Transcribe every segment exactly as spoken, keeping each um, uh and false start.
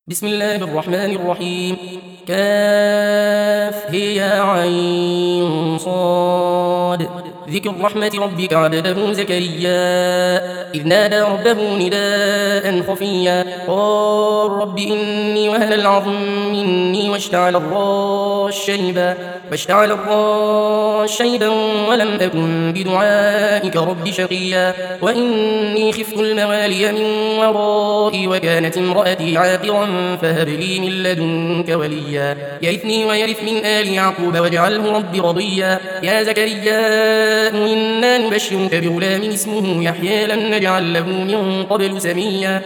بسم الله الرحمن الرحيم. كاف هي عين صاد. ذكر رحمة ربك عبده زكريا إذ نادى ربه نداء خفيا قال رب إني وهن العظم مني واشتعل الراس شيبا واشتعل الراس شيبا ولم أكن بدعائك رب شقيا وإني خفت الموالي من ورائي وكانت امرأتي عاقرا فهب لي من لدنك وليا يرثني ويرث من آل يعقوب واجعله رب رضيا يا زكريا إنا نبشرك بغلام اسمه يحيى لم نجعل له من قبل سميا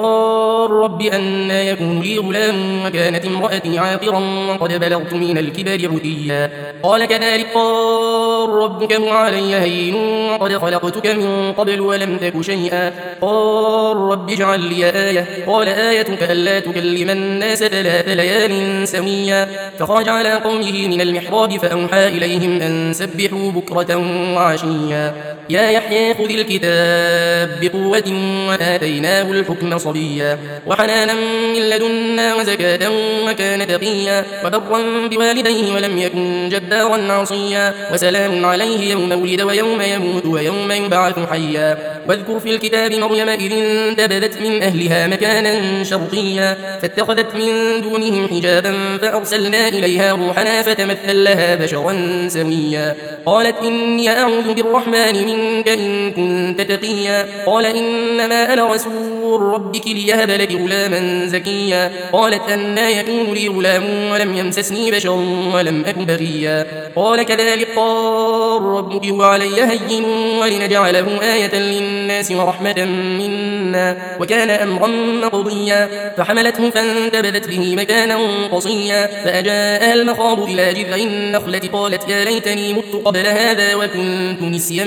قال رب أنى يكون لي غلام وكانت امرأتي عاقرا وقد بلغت من الكبر عتيا قال كذلك قال ربك هو علي هين وقد خلقتك من قبل ولم تك شيئا قال رب اجعل لي آية قال آيتك ألا تكلم الناس ثلاث ليال سويا فخرج على قومه من المحراب فأوحى إليهم أن سبحوا بكرة وعشيا يا يحيى خذ الكتاب بقوة وآتيناه الحكم صبيا وحنانا من لدنا وزكاة وكان تقيا وبرا بوالديه ولم يكن جبارا عصيا وسلام عليه يوم ولد ويوم يموت ويوم يبعث حيا واذكر في الكتاب مريم إذ انتبذت من أهلها مكانا شرقيا فاتخذت من دونهم حجابا فأرسلنا إليها روحنا فتمثل لها بشرا سويا قالت إني أعوذ بالرحمن منك إن كنت تقيا قال إنما أنا رسول ربك ليهب لك غلاما زكيا قالت أنى يكون لي غلام ولم يمسسني بشر ولم أك بغيا قال كذلك قال ربك هو علي هين ولنجعله آية للناس ورحمة منا وكان أمرا مقضيا فحملته فانتبذت به مكانا قصيا فأجاءها المخاض إلى جذع النخلة قالت يا ليتني مت قبل هذا وكنت نسيا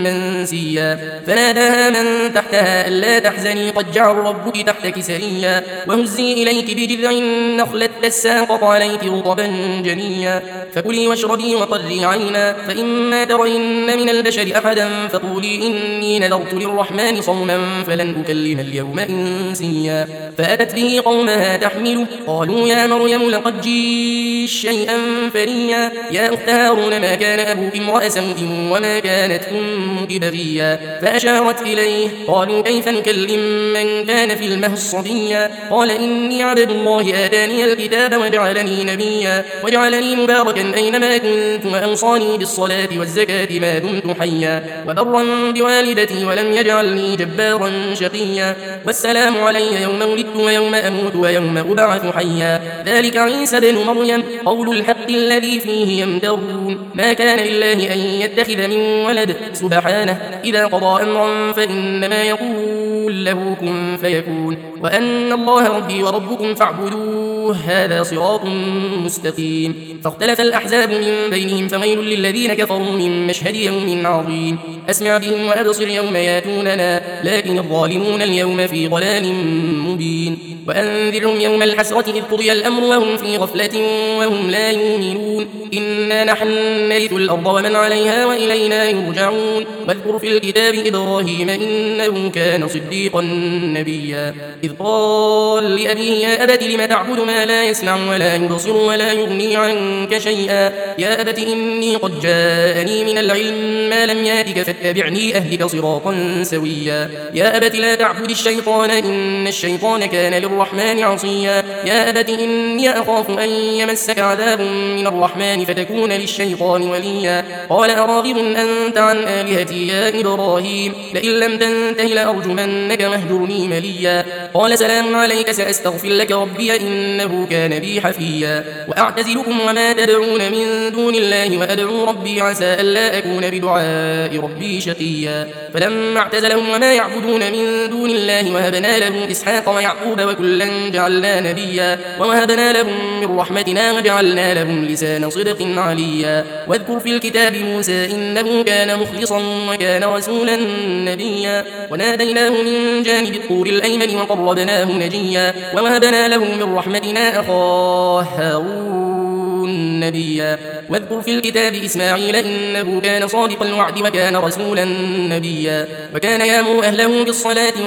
منسيا فناداها من تحتها ألا تحزني قد جعل ربك تحتك سريا وهزي إليك بجذع النخلة تساقط عليك رطبا جنيا فكلي واشربي وقري عينا فإما ترين من البشر أحدا فقولي إني نذرت للرحمن صوما فلن أكلم اليوم إنسيا فأتت به قومها تحمله قالوا يا مريم لقد جئت شيئا فريا يا أخت هارون ما كان أبوك امرأ سوء وما كانت أمك بغيا فأشارت إليه قالوا كيف نكلم من كان في المهد صبيا قال إني عبد الله آتاني الكتاب وجعلني نبيا وجعلني مباركا أينما كنت وأوصاني بالصلاة والزكاة ما دمت حيا وبرا بوالدتي ولم يجعلني جبارا شقيا والسلام علي يوم ولدت ويوم أموت ويوم أبعث حيا ذلك عيسى بن مريم قول الحق الذي فيه يمترون ما كان لله أن يتخذ من ولد سبحانه إذا قضى أمرا فإنما يقول له كن فيكون وأن الله ربي وربكم فاعبدوه هذا صراط مستقيم فاختلف الأحزاب من بينهم فويل للذين كفروا من مشهد يوم عظيم أسمع بهم وأبصر يوم ياتوننا لكن الظالمون اليوم في ضلال مبين وأنذرهم يوم الحسرة إذ قضي الأمر وهم في غفلة وهم لا يؤمنون إنا نحن نرث الأرض ومن عليها وإلينا يرجعون واذكر في الكتاب إبراهيم إنه كان صديقا نبيا إذ قال لأبيه يا أبت لم تعبد ما لا يسمع ولا يبصر ولا يغني عنك شيئا يا أبت إني قد جاءني من العلم ما لم ياتك فاتبعني أهلك صراطا سويا يا أبت لا تعبد الشيطان إن الشيطان كان للرحمن عصيا يا أبت إني أخاف أن يمسك عذاب من الرحمن فتكون للشيطان وليا قال أراغب أنت عن آلهتي يا إبراهيم لئن لم تنته لأرجمنك واهجرني مليا قال سلام عليك سأستغفر لك ربي إنه كان بي حفيا وأعتزلكم وما تدعون من دون الله وأدعو ربي عسى ألا أكون بدعاء ربي شقيا فلما اعتزلهم وما يعبدون من دون الله وهبنا له إسحاق ويعقوب وكلا جعلنا نبيا ووهبنا لهم من رحمتنا وجعلنا لهم لسان صدق عليا واذكر في الكتاب موسى إنه كان مخلصا وكان رسولا نبيا وناديناه من جانب الطور الأيمن وقربناه نجيا ووهبنا له من رحمتنا أخاه هارون نبيا واذكر في الكتاب إسماعيل إنه كان صادق الوعد وكان رسولا نبيا وكان يأمر أهله بالصلاة والزكاة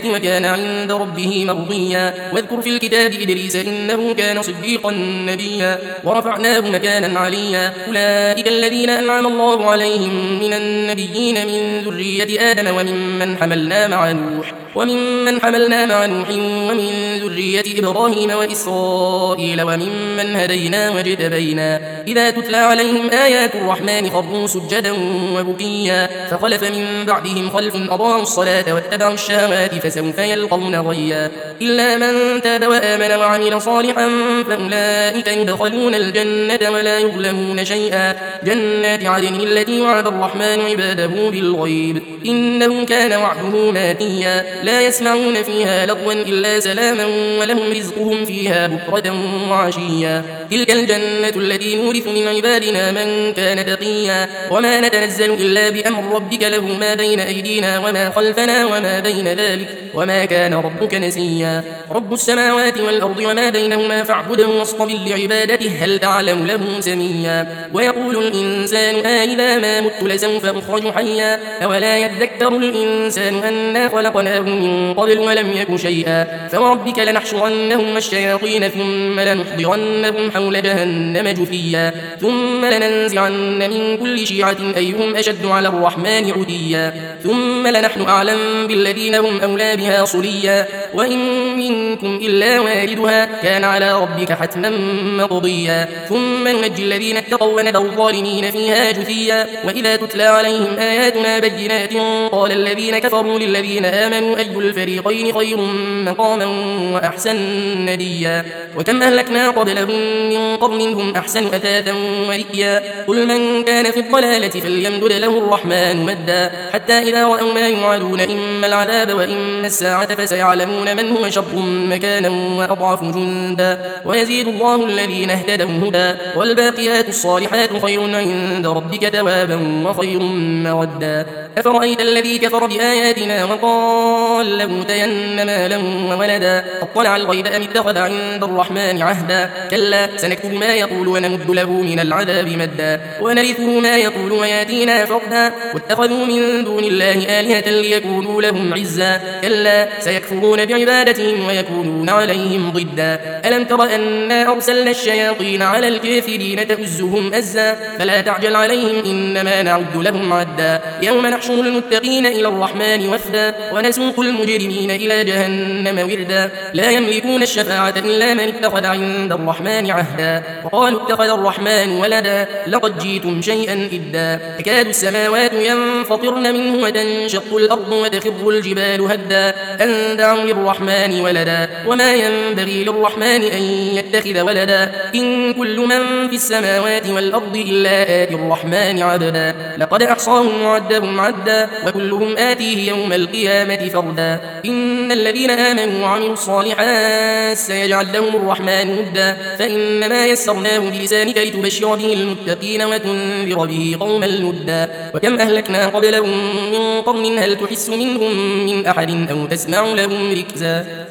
وكان عند ربه مرضيا. واذكر في الكتاب إدريس إنه كان صديقا نبيا ورفعناه مكانا عليا. أولئك الذين أنعم الله عليهم من النبيين من ذرية آدم وممن حملنا مع نوح وممن حملنا مع نوح ومن ذرية إبراهيم وإسرائيل وممن هدينا واجتبينا. إذا تتلى عليهم آيات الرحمن خروا سجدا وبكيا. فخلف من بعدهم خلف أضاعوا الصلاة واتبعوا الشهوات فسوف يلقون غيا. إلا من تاب وآمن وعمل صالحا فأولئك يدخلون الجنة ولا يظلمون شيئا. جنات عدن التي وعد الرحمن عباده بالغيب إنه كان وعده ماتيا. لا يسمعون فيها لغوا إلا سلاما ولهم رزقهم فيها بكرة وعشيا. تلك الجنة التي نورث من عبادنا من كان تقيا. وما نتنزل إلا بأمر ربك له ما بين أيدينا وما خلفنا وما بين ذلك وما كان ربك نسيا. رب السماوات والأرض وما بينهما فاعبده واصطبر لعبادته هل تعلم له سميا. ويقول الإنسان أإذا ما مت لسوف أخرج حيا. أولا يذكر الإنسان أنا خلقناه من قبل ولم يك شيئا. فوربك لنحشرنهم والشياطين ثم لنحضرنهم حول جهنم جثيا. ثم لننزعن من كل شيعة أيهم أشد على الرحمن عتيا. ثم لنحن أعلم بالذين هم أولى بها صليا. وإن منكم إلا واردها كان على ربك حتما مقضيا. ثم ننجي الذين اتقوا ونذر الظالمين فيها جثيا. وإذا تتلى عليهم آياتنا بينات قال الذين كفروا للذين آمنوا أي الفريقين خير مقاما وأحسن نديا. وكم أهلكنا قبلهم من قرن هم أحسن أثاثا ورئيا. قل من كان في الضلالة فليمدد له الرحمن مدا حتى إذا رأوا ما يوعدون إما العذاب وإما الساعة فسيعلمون من هو شر مكانا وأضعف جندا. ويزيد الله الذين اهتدوا هدى والباقيات الصالحات خير عند ربك ثوابا وخير مردا. أفرأيت الذي كفر بآياتنا وقال لأوتين مالا وولدا أطلع الغيب أم اتخذ عند الرحمن عهدا. كلا سنكتب ما يقول ونمد له من العذاب مدا ونرثه ما يقول وياتينا فردا. واتخذوا من دون الله آلهة ليكونوا لهم عزا. كلا سيكفرون بعبادتهم ويكونون عليهم ضدا. ألم تر أنا أرسلنا الشياطين على الكافرين تؤزهم أزا. فلا تعجل عليهم إنما نعد لهم عدا. يوم نحشر المتقين إلى الرحمن وفدا ونسوق المجرمين إلى جهنم وردا. لا يملكون الشفاعة إلا من اتخذ عند الرحمن عهدا. وقالوا اتخذ الرحمن ولدا لقد جئتم شيئا إدا. تكاد السماوات ينفطرن منه وتنشق الأرض وتخر الجبال هدا أن دعوا للرحمن ولدا وما ينبغي للرحمن أن يتخذ ولدا. إن كل من في السماوات والأرض إلا آتي الرحمن عبدا. لقد أحصاهم وعدهم عدا وكلهم آتيه يوم القيامة فردا. إن الذين آمنوا وعملوا الصالحات سيجعل لهم الرحمن ودا. فإنما يسرناه بلسانك لتبشر به المتقين وتنذر به قوما لدا. وكم أهلكنا قبلهم من قرن هل تحس منهم من أحد أو تسمع لهم ركزا.